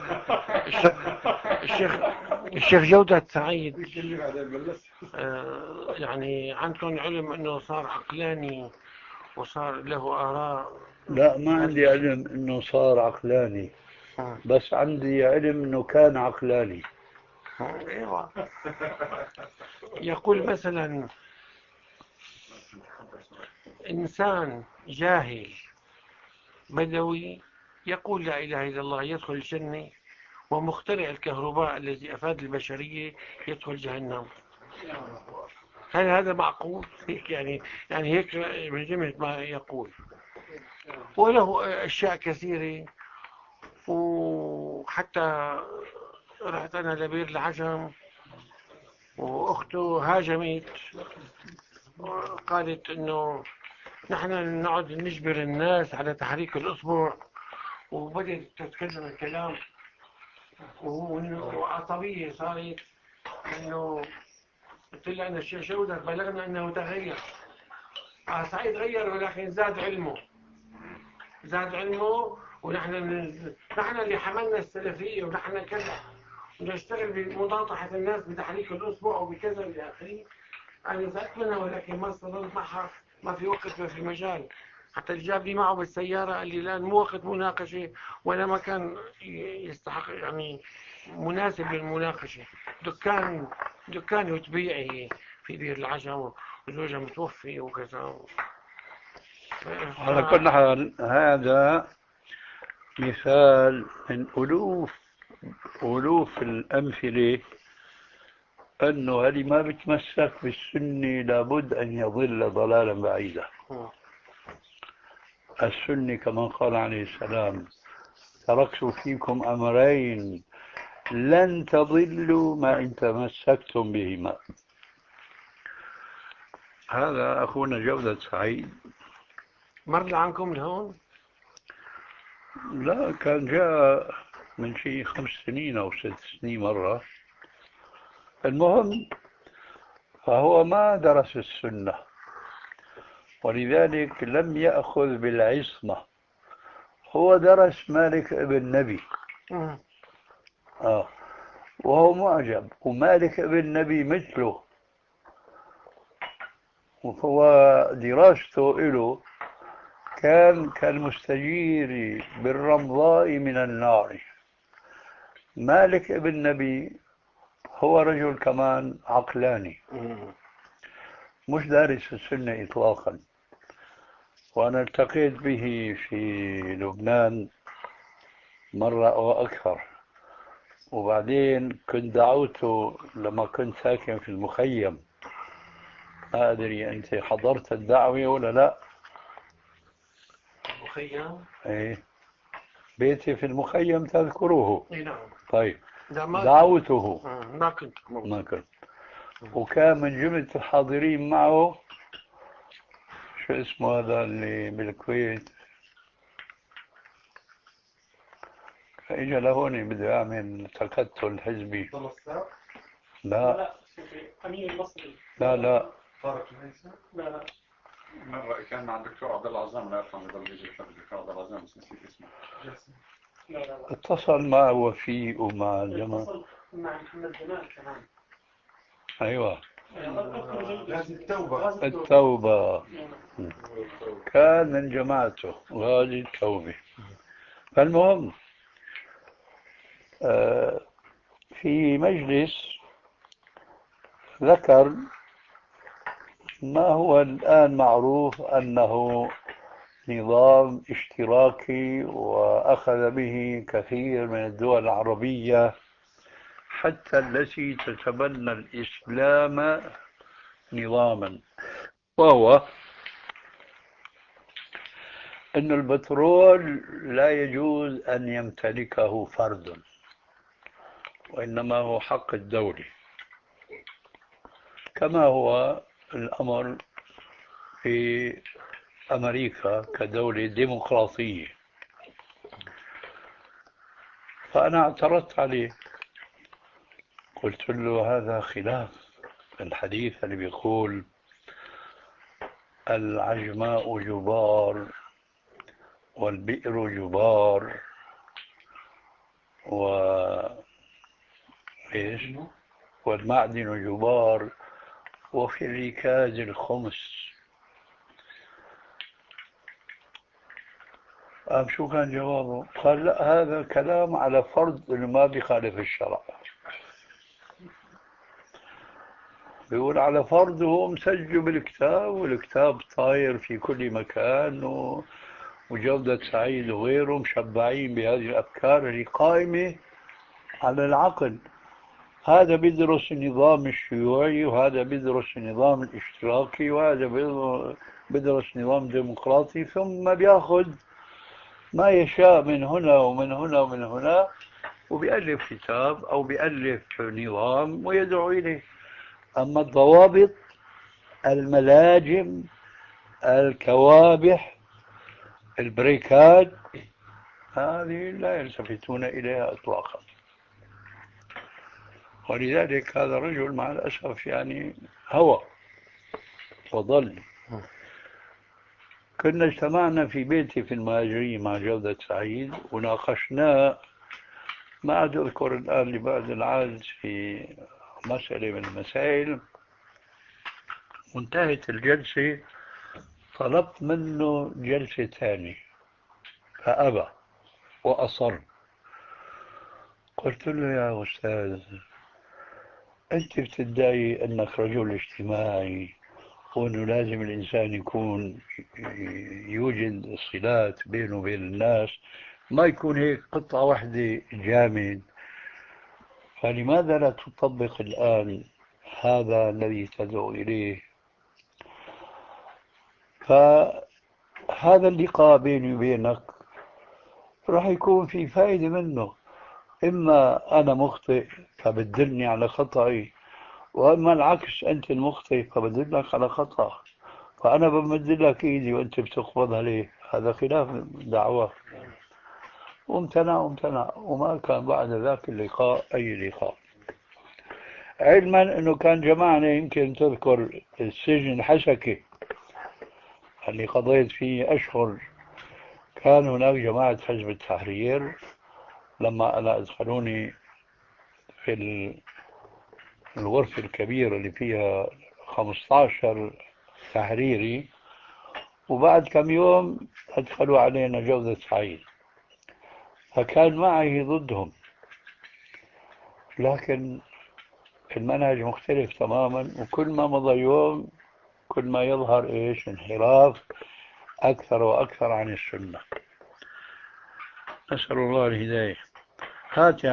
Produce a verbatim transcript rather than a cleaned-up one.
الشيخ الشيخ الشيخ جودة سعيد، آه، يعني عندكم علم أنه صار عقلاني وصار له آراء لا، ما بهذا عندي الشيء؟ علم انه صار عقلاني، آه. بس عندي علم انه كان عقلاني. آه، أيوة. يقول مثلا إنسان جاهل بدوي يقول لا إله إلا الله يدخل الجنة، ومخترع الكهرباء الذي أفاد البشرية يدخل جهنم. هل هذا معقول؟ هيك يعني يعني هيك من جملة ما يقول. وله أشياء كثيرة، وحتى رحت أنا لبير العجم وأخته هاجمت، قالت إنه نحن نقعد نجبر الناس على تحريك الأصبع، وبدأت تتكلم الكلام، وإنه عصبية صارت. إنه قلت لها أن الشيخ شودة بلغنا أنه تغير. آه صحيح تغير، ولكن زاد علمه، زاد علمه. ونحن نحن اللي حملنا السلفية، ونحن كذا، ونشتغل بمناطحة الناس بتحريك الأصبع وبكذا إلى آخره. أنا زهقت منها، ولكن ما استظلت معها، ما في وقت، ما في مجال. حتى اللي جابني معه بالسيارة قال لي الآن مو وقت مناقشة، ولا مكان يستحق يعني مناسب للمناقشة. دكان دكان وتبيعي في بير العجم، وزوجها متوفي وكذا. ف... على كل حال، هذا مثال من ألوف ألوف الأمثلة أنه اللي ما بتمسك بالسنة لابد أن يضل ضلالا بعيدا. السنة كما قال عليه السلام: تركت فيكم أمرين لن تضلوا ما إن تمسكتم بهما. هذا أخونا جودة سعيد مر عنكم لهون؟ لا، كان جاء من شيء خمس سنين أو ست سنين مرة. المهم، فهو ما درس السنة، ولذلك لم يأخذ بالعصمة. هو درس مالك ابن نبي، آه وهو معجب، ومالك ابن نبي مثله، وهو دراسته له كان كالمستجير بالرمضاء من النار. مالك ابن نبي هو رجل كمان عقلاني، مش دارس السنة إطلاقا. وأنا التقيت به في لبنان مرة أو أكثر، وبعدين كنت دعوته لما كنت ساكن في المخيم. ما أدري أنت حضرت الدعوة ولا لا؟ مخيم؟ إيه، بيتي في المخيم تذكروه؟ اي نعم. طيب، ما دعوته ما كنت ما كنت، وكان من جملة الحاضرين معه شو اسمه هذا اللي بالكويت، فإجا لهون بده يعمل تكتل حزبي. لا أمين المصري. لا لا طارق الهيثم. لا لا. مرة كان مع الدكتور عبد الله عزام، لا يفهم يضل يجي الدكتور عبد الله عزام، بس نسيت اسمه. لا لا لا. اتصل مع وفيق ومع الجماعة. اتصل مع محمد جمال كمان. أيوة، غازي التوبة. التوبة كان من جماعته، غازي التوبة. فالمهم، آه، في مجلس ذكر ما هو الآن معروف أنه نظام اشتراكي، وأخذ به كثير من الدول العربية حتى التي تتبنى الإسلام نظاما، وهو أن البترول لا يجوز أن يمتلكه فرد، وإنما هو حق الدولة، كما هو الأمر في أمريكا كدولة ديمقراطية. فأنا اعترضت عليه، قلت له هذا خلاف الحديث اللي بيقول العجماء جبار والبئر جبار، و إيش والمعدن جبار وفي الركاز الخمس. أم شو كان جوابه؟ قال لا هذا كلام على فرض إنه ما بيخالف الشرع. بيقول على فرض هو مسجل بالكتاب والكتاب طاير في كل مكان و... وجودة سعيد وغيره مشبعين بهذه الأفكار اللي قائمة على العقل. هذا بيدرس النظام الشيوعي وهذا بيدرس النظام الاشتراكي وهذا بيدرس نظام ديمقراطي، ثم بياخذ ما يشاء من هنا ومن هنا ومن هنا وبيألف كتاب أو بيألف نظام ويدعو إليه. أما الضوابط، الملاجم، الكوابح، البريكات، هذه لا يلتفتون إليها إطلاقا. ولذلك هذا الرجل مع الأسف يعني هوى وضل. كنا اجتمعنا في بيتي في المهاجرين مع جودة سعيد وناقشنا، ما عاد أذكر الآن لبعد العاد، في مسألة من المسائل. وانتهت الجلسة، طلبت منه جلسة ثانية فأبى وأصر. قلت له يا أستاذ أنت بتدعي أنك رجل اجتماعي وأنه لازم الإنسان يكون يوجد صلات بينه وبين الناس، ما يكون هيك قطعة واحدة جامد، فلماذا لا تطبق الآن هذا الذي تدعو إليه؟ فهذا اللقاء بيني وبينك راح يكون في فائدة منه، إما أنا مخطئ فبتدلني على خطأي، وأما العكس أنت المخطئ فبدلك على خطأ، فأنا بمدلك إيدي وأنت بتقبضها ليه؟ هذا خلاف دعوة. وامتنع وامتنع وما كان بعد ذاك اللقاء أي لقاء. علما أنه كان جماعنا، يمكن تذكر السجن الحسكي اللي قضيت فيه أشهر، كان هناك جماعة حزب التحرير لما أنا أدخلوني في الغرفة الكبيرة اللي فيها خمسة عشر تحريري، وبعد كم يوم أدخلوا علينا جودة سعيد، فكان معي ضدهم، لكن المنهج مختلف تماما. وكل ما مضى يوم كل ما يظهر إيش انحراف أكثر وأكثر عن السنة. نسأل الله الهداية. هات